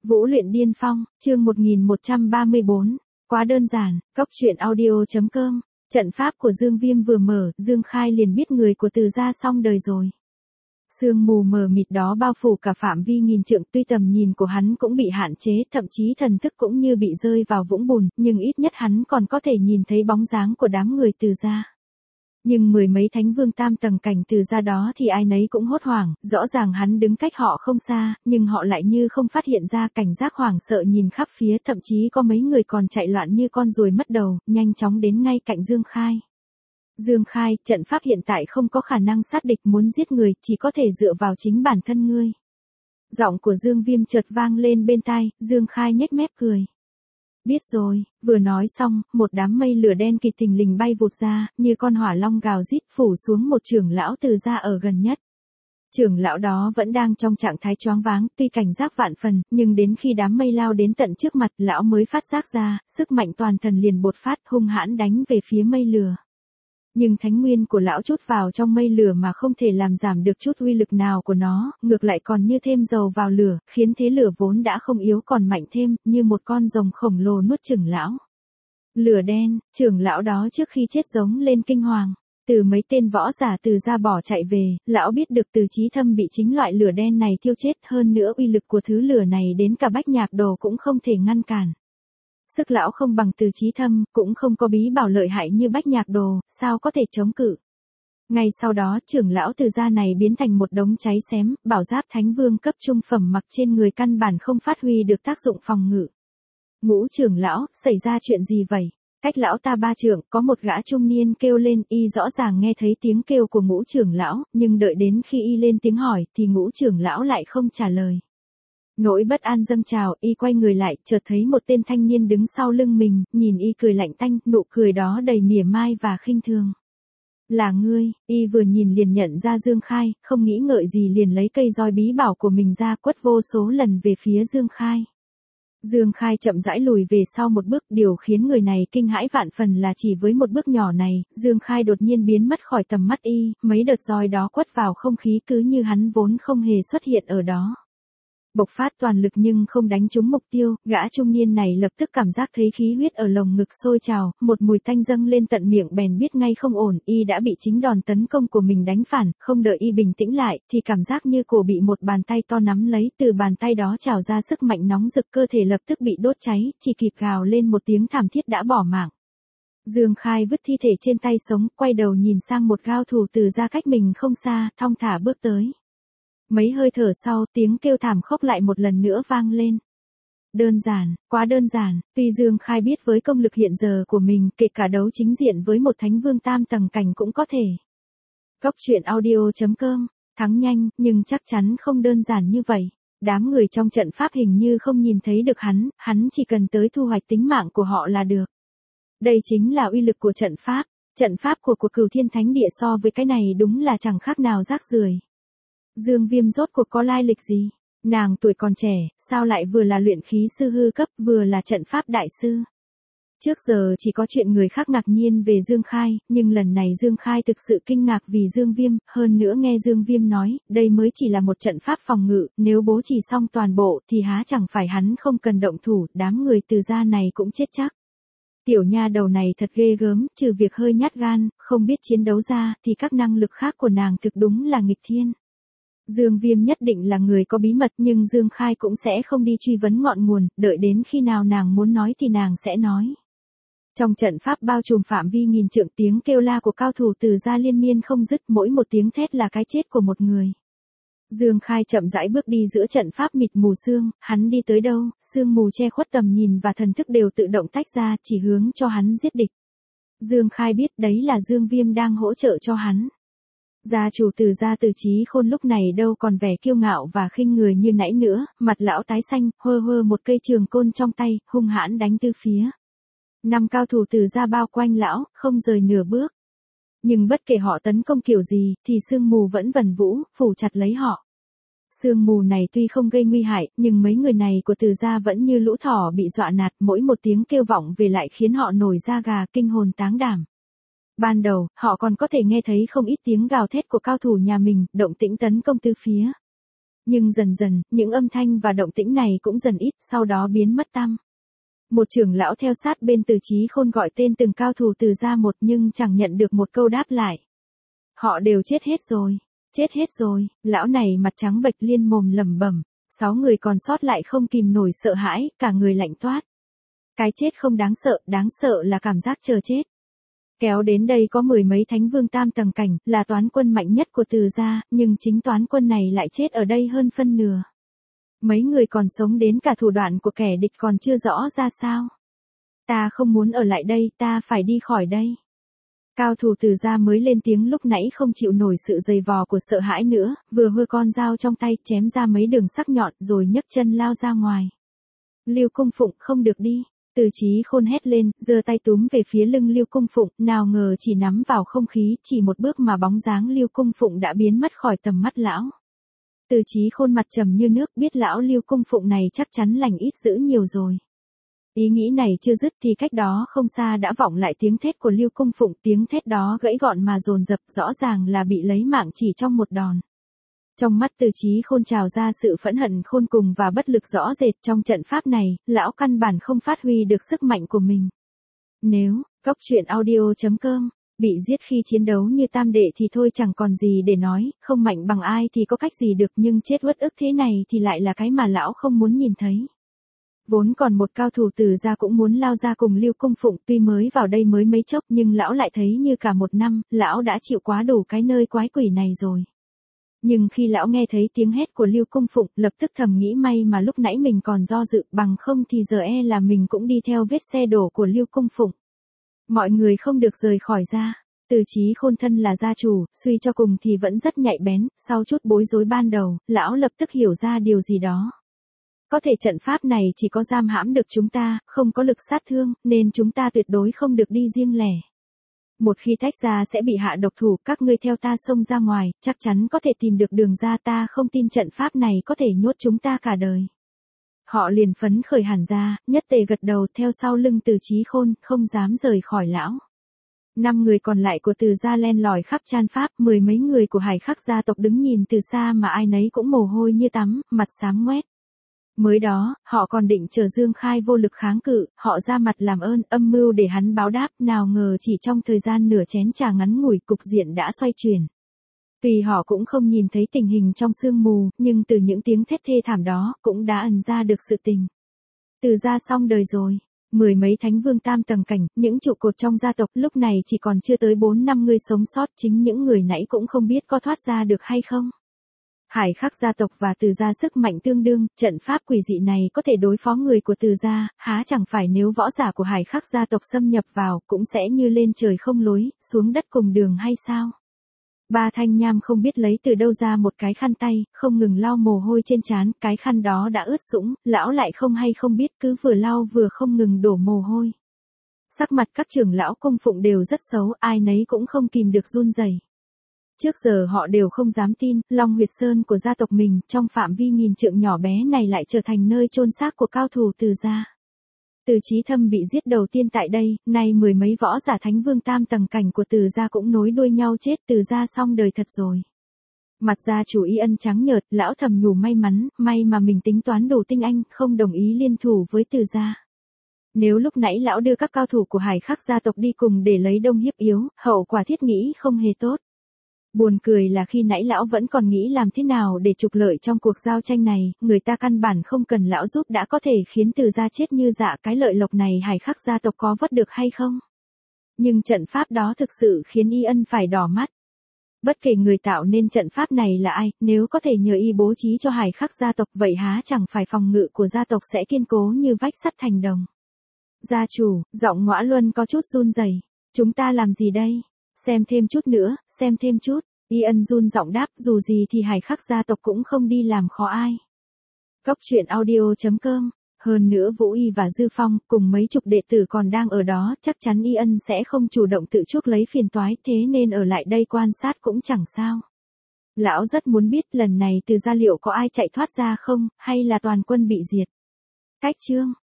Vũ luyện điên phong, chương 1134. Quá đơn giản, cốc truyện audio.com. Trận pháp của Dương Viêm vừa mở, Dương Khai liền biết người của Từ gia xong đời rồi. Sương mù mờ mịt đó bao phủ cả phạm vi nghìn trượng, tuy tầm nhìn của hắn cũng bị hạn chế, thậm chí thần thức cũng như bị rơi vào vũng bùn, nhưng ít nhất hắn còn có thể nhìn thấy bóng dáng của đám người Từ gia. Nhưng mười mấy thánh vương tam tầng cảnh Từ gia đó thì ai nấy cũng hốt hoảng, rõ ràng hắn đứng cách họ không xa, nhưng họ lại như không phát hiện ra, cảnh giác hoảng sợ nhìn khắp phía, thậm chí có mấy người còn chạy loạn như con ruồi mất đầu, nhanh chóng đến ngay cạnh Dương Khai. Dương Khai, trận pháp hiện tại không có khả năng sát địch, muốn giết người, chỉ có thể dựa vào chính bản thân ngươi. Giọng của Dương Viêm chợt vang lên bên tai, Dương Khai nhếch mép cười. Biết rồi, vừa nói xong, một đám mây lửa đen kịt thình lình bay vụt ra, như con hỏa long gào rít phủ xuống một trưởng lão Từ gia ở gần nhất. Trưởng lão đó vẫn đang trong trạng thái choáng váng, tuy cảnh giác vạn phần, nhưng đến khi đám mây lao đến tận trước mặt, lão mới phát giác ra, sức mạnh toàn thân liền bột phát, hung hãn đánh về phía mây lửa. Nhưng thánh nguyên của lão chút vào trong mây lửa mà không thể làm giảm được chút uy lực nào của nó, ngược lại còn như thêm dầu vào lửa, khiến thế lửa vốn đã không yếu còn mạnh thêm, như một con rồng khổng lồ nuốt chửng lão. Lửa đen, trưởng lão đó trước khi chết giống lên kinh hoàng. Từ mấy tên võ giả Từ gia bỏ chạy về, lão biết được Từ Chí Thâm bị chính loại lửa đen này thiêu chết, hơn nữa uy lực của thứ lửa này đến cả Bách Nhạc Đồ cũng không thể ngăn cản. Sức lão không bằng Từ Chí Thâm, cũng không có bí bảo lợi hại như Bách Nhạc Đồ, sao có thể chống cự. Ngay sau đó, trưởng lão Từ gia này biến thành một đống cháy xém, bảo giáp thánh vương cấp trung phẩm mặc trên người căn bản không phát huy được tác dụng phòng ngự. Ngũ trưởng lão, xảy ra chuyện gì vậy? Cách lão ta 3 trượng, có một gã trung niên kêu lên, y rõ ràng nghe thấy tiếng kêu của Ngũ trưởng lão, nhưng đợi đến khi y lên tiếng hỏi, thì Ngũ trưởng lão lại không trả lời. Nỗi bất an dâng trào, y quay người lại, chợt thấy một tên thanh niên đứng sau lưng mình, nhìn y cười lạnh tanh, nụ cười đó đầy mỉa mai và khinh thường. Là ngươi, y vừa nhìn liền nhận ra Dương Khai, không nghĩ ngợi gì liền lấy cây roi bí bảo của mình ra, quất vô số lần về phía Dương Khai. Dương Khai chậm rãi lùi về sau một bước, điều khiến người này kinh hãi vạn phần là chỉ với một bước nhỏ này, Dương Khai đột nhiên biến mất khỏi tầm mắt y, mấy đợt roi đó quất vào không khí cứ như hắn vốn không hề xuất hiện ở đó. Bộc phát toàn lực nhưng không đánh trúng mục tiêu, gã trung niên này lập tức cảm giác thấy khí huyết ở lồng ngực sôi trào, một mùi tanh dâng lên tận miệng bèn biết ngay không ổn, y đã bị chính đòn tấn công của mình đánh phản, không đợi y bình tĩnh lại, thì cảm giác như cổ bị một bàn tay to nắm lấy, từ bàn tay đó trào ra sức mạnh nóng rực, cơ thể lập tức bị đốt cháy, chỉ kịp gào lên một tiếng thảm thiết đã bỏ mạng. Dương Khai vứt thi thể trên tay sống, quay đầu nhìn sang một cao thủ Từ gia cách mình không xa, thong thả bước tới. Mấy hơi thở sau, tiếng kêu thảm khốc lại một lần nữa vang lên. Đơn giản, quá đơn giản, tuy Dương Khai biết với công lực hiện giờ của mình, kể cả đấu chính diện với một thánh vương tam tầng cảnh cũng có thể. Cốc truyện audio.com, thắng nhanh, nhưng chắc chắn không đơn giản như vậy. Đám người trong trận pháp hình như không nhìn thấy được hắn chỉ cần tới thu hoạch tính mạng của họ là được. Đây chính là uy lực của trận pháp của Cửu Thiên Thánh Địa so với cái này đúng là chẳng khác nào rác rưởi. Dương Viêm rốt cuộc có lai lịch gì? Nàng tuổi còn trẻ, sao lại vừa là luyện khí sư hư cấp, vừa là trận pháp đại sư? Trước giờ chỉ có chuyện người khác ngạc nhiên về Dương Khai, nhưng lần này Dương Khai thực sự kinh ngạc vì Dương Viêm, hơn nữa nghe Dương Viêm nói, đây mới chỉ là một trận pháp phòng ngự, nếu bố trì xong toàn bộ thì há chẳng phải hắn không cần động thủ, đám người Từ gia này cũng chết chắc. Tiểu nha đầu này thật ghê gớm, trừ việc hơi nhát gan, không biết chiến đấu ra, thì các năng lực khác của nàng thực đúng là nghịch thiên. Dương Viêm nhất định là người có bí mật, nhưng Dương Khai cũng sẽ không đi truy vấn ngọn nguồn, đợi đến khi nào nàng muốn nói thì nàng sẽ nói. Trong trận pháp bao trùm phạm vi nghìn trượng, tiếng kêu la của cao thủ Từ gia liên miên không dứt, mỗi một tiếng thét là cái chết của một người. Dương Khai chậm rãi bước đi giữa trận pháp mịt mù sương, hắn đi tới đâu, sương mù che khuất tầm nhìn và thần thức đều tự động tách ra, chỉ hướng cho hắn giết địch. Dương Khai biết đấy là Dương Viêm đang hỗ trợ cho hắn. Gia chủ Từ gia Từ Chí Khôn lúc này đâu còn vẻ kiêu ngạo và khinh người như nãy nữa, mặt lão tái xanh, hơ một cây trường côn trong tay, hung hãn đánh từ phía. 5 cao thủ Từ gia bao quanh lão, không rời nửa bước. Nhưng bất kể họ tấn công kiểu gì, thì sương mù vẫn vần vũ, phủ chặt lấy họ. Sương mù này tuy không gây nguy hại, nhưng mấy người này của Từ gia vẫn như lũ thỏ bị dọa nạt, mỗi một tiếng kêu vọng về lại khiến họ nổi da gà, kinh hồn táng đảm. Ban đầu, họ còn có thể nghe thấy không ít tiếng gào thét của cao thủ nhà mình, động tĩnh tấn công từ phía. Nhưng dần dần, những âm thanh và động tĩnh này cũng dần ít, sau đó biến mất tăm. Một trưởng lão theo sát bên Từ Chí Khôn gọi tên từng cao thủ Từ gia một nhưng chẳng nhận được một câu đáp lại. Họ đều chết hết rồi, lão này mặt trắng bệch liên mồm lẩm bẩm, 6 người còn sót lại không kìm nổi sợ hãi, cả người lạnh toát. Cái chết không đáng sợ là cảm giác chờ chết. Kéo đến đây có 10 mấy thánh vương tam tầng cảnh, là toán quân mạnh nhất của Từ gia, nhưng chính toán quân này lại chết ở đây hơn phân nửa. Mấy người còn sống đến cả thủ đoạn của kẻ địch còn chưa rõ ra sao. Ta không muốn ở lại đây, ta phải đi khỏi đây. Cao thủ Từ gia mới lên tiếng lúc nãy không chịu nổi sự giày vò của sợ hãi nữa, vừa hơ con dao trong tay chém ra mấy đường sắc nhọn rồi nhấc chân lao ra ngoài. Lưu Cung Phụng không được đi. Từ Chí Khôn hét lên, giơ tay túm về phía lưng Lưu Cung Phụng, nào ngờ chỉ nắm vào không khí, chỉ một bước mà bóng dáng Lưu Cung Phụng đã biến mất khỏi tầm mắt lão. Từ Chí Khôn mặt trầm như nước, biết lão Lưu Cung Phụng này chắc chắn lành ít dữ nhiều rồi. Ý nghĩ này chưa dứt thì cách đó không xa đã vọng lại tiếng thét của Lưu Cung Phụng, tiếng thét đó gãy gọn mà dồn dập, rõ ràng là bị lấy mạng chỉ trong một đòn. Trong mắt Từ Chí Khôn trào ra sự phẫn hận khôn cùng và bất lực rõ rệt. Trong trận pháp này, lão căn bản không phát huy được sức mạnh của mình. Nếu, goctruyện.audio.com, bị giết khi chiến đấu như tam đệ thì thôi chẳng còn gì để nói, không mạnh bằng ai thì có cách gì được, nhưng chết uất ức thế này thì lại là cái mà lão không muốn nhìn thấy. Vốn còn một cao thủ Từ gia cũng muốn lao ra cùng Lưu Cung Phụng, tuy mới vào đây mới mấy chốc nhưng lão lại thấy như cả một năm, lão đã chịu quá đủ cái nơi quái quỷ này rồi. Nhưng khi lão nghe thấy tiếng hét của Lưu Cung Phụng, lập tức thầm nghĩ may mà lúc nãy mình còn do dự, bằng không thì giờ là mình cũng đi theo vết xe đổ của Lưu Cung Phụng. Mọi người không được rời khỏi ra. Từ Chí Khôn thân là gia chủ, suy cho cùng thì vẫn rất nhạy bén, sau chút bối rối ban đầu, lão lập tức hiểu ra điều gì đó. Có thể trận pháp này chỉ có giam hãm được chúng ta, không có lực sát thương, nên chúng ta tuyệt đối không được đi riêng lẻ. Một khi tách ra sẽ bị hạ độc thủ, các ngươi theo ta xông ra ngoài, chắc chắn có thể tìm được đường ra, ta không tin trận pháp này có thể nhốt chúng ta cả đời. Họ liền phấn khởi hẳn ra, nhất tề gật đầu theo sau lưng Từ Chí Khôn, không dám rời khỏi lão. 5 người còn lại của Từ gia len lỏi khắp chan pháp, 10 mấy người của Hải Khắc gia tộc đứng nhìn từ xa mà ai nấy cũng mồ hôi như tắm, mặt xám ngoét. Mới đó, họ còn định chờ Dương Khai vô lực kháng cự, họ ra mặt làm ơn, âm mưu để hắn báo đáp, nào ngờ chỉ trong thời gian nửa chén trà ngắn ngủi cục diện đã xoay chuyển. Tuy họ cũng không nhìn thấy tình hình trong sương mù, nhưng từ những tiếng thét thê thảm đó, cũng đã ẩn ra được sự tình. Từ gia xong đời rồi. 10 mấy thánh vương tam tầng cảnh, những trụ cột trong gia tộc lúc này chỉ còn chưa tới 4-5 người sống sót, chính những người nãy cũng không biết có thoát ra được hay không. Hải Khắc gia tộc và Từ gia sức mạnh tương đương, trận pháp quỷ dị này có thể đối phó người của Từ gia, há chẳng phải nếu võ giả của Hải Khắc gia tộc xâm nhập vào, cũng sẽ như lên trời không lối, xuống đất cùng đường hay sao? Ba Thanh Nham không biết lấy từ đâu ra một cái khăn tay, không ngừng lau mồ hôi trên trán, cái khăn đó đã ướt sũng, lão lại không hay không biết, cứ vừa lau vừa không ngừng đổ mồ hôi. Sắc mặt các trưởng lão cung phụng đều rất xấu, ai nấy cũng không kìm được run rẩy. Trước giờ họ đều không dám tin, Long Huyệt Sơn của gia tộc mình, trong phạm vi nghìn trượng nhỏ bé này lại trở thành nơi chôn xác của cao thủ Từ gia. Từ Chí Thâm bị giết đầu tiên tại đây, nay 10 mấy võ giả thánh vương tam tầng cảnh của Từ gia cũng nối đuôi nhau chết, Từ gia xong đời thật rồi. Mặt gia chủ Y Ân trắng nhợt, lão thầm nhủ may mắn, may mà mình tính toán đủ tinh anh, không đồng ý liên thủ với Từ gia. Nếu lúc nãy lão đưa các cao thủ của Hải Khắc gia tộc đi cùng để lấy đông hiếp yếu, hậu quả thiết nghĩ không hề tốt. Buồn cười là khi nãy lão vẫn còn nghĩ làm thế nào để trục lợi trong cuộc giao tranh này, người ta căn bản không cần lão giúp đã có thể khiến Từ gia chết như dạ, cái lợi lộc này Hải Khắc gia tộc có vớt được hay không? Nhưng trận pháp đó thực sự khiến Y Ân phải đỏ mắt. Bất kể người tạo nên trận pháp này là ai, nếu có thể nhờ y bố trí cho Hải Khắc gia tộc vậy há chẳng phải phòng ngự của gia tộc sẽ kiên cố như vách sắt thành đồng. Gia chủ, giọng Ngõa Luân có chút run rẩy. Chúng ta làm gì đây? Xem thêm chút nữa, xem thêm chút. Y Ân run giọng đáp, dù gì thì Hải Khắc gia tộc cũng không đi làm khó ai. Goctruyện.audio.com. Hơn nữa Vũ Y và Dư Phong, cùng mấy chục đệ tử còn đang ở đó, chắc chắn Y Ân sẽ không chủ động tự chuốc lấy phiền toái, thế nên ở lại đây quan sát cũng chẳng sao. Lão rất muốn biết lần này Từ gia liệu có ai chạy thoát ra không, hay là toàn quân bị diệt. Cách chương.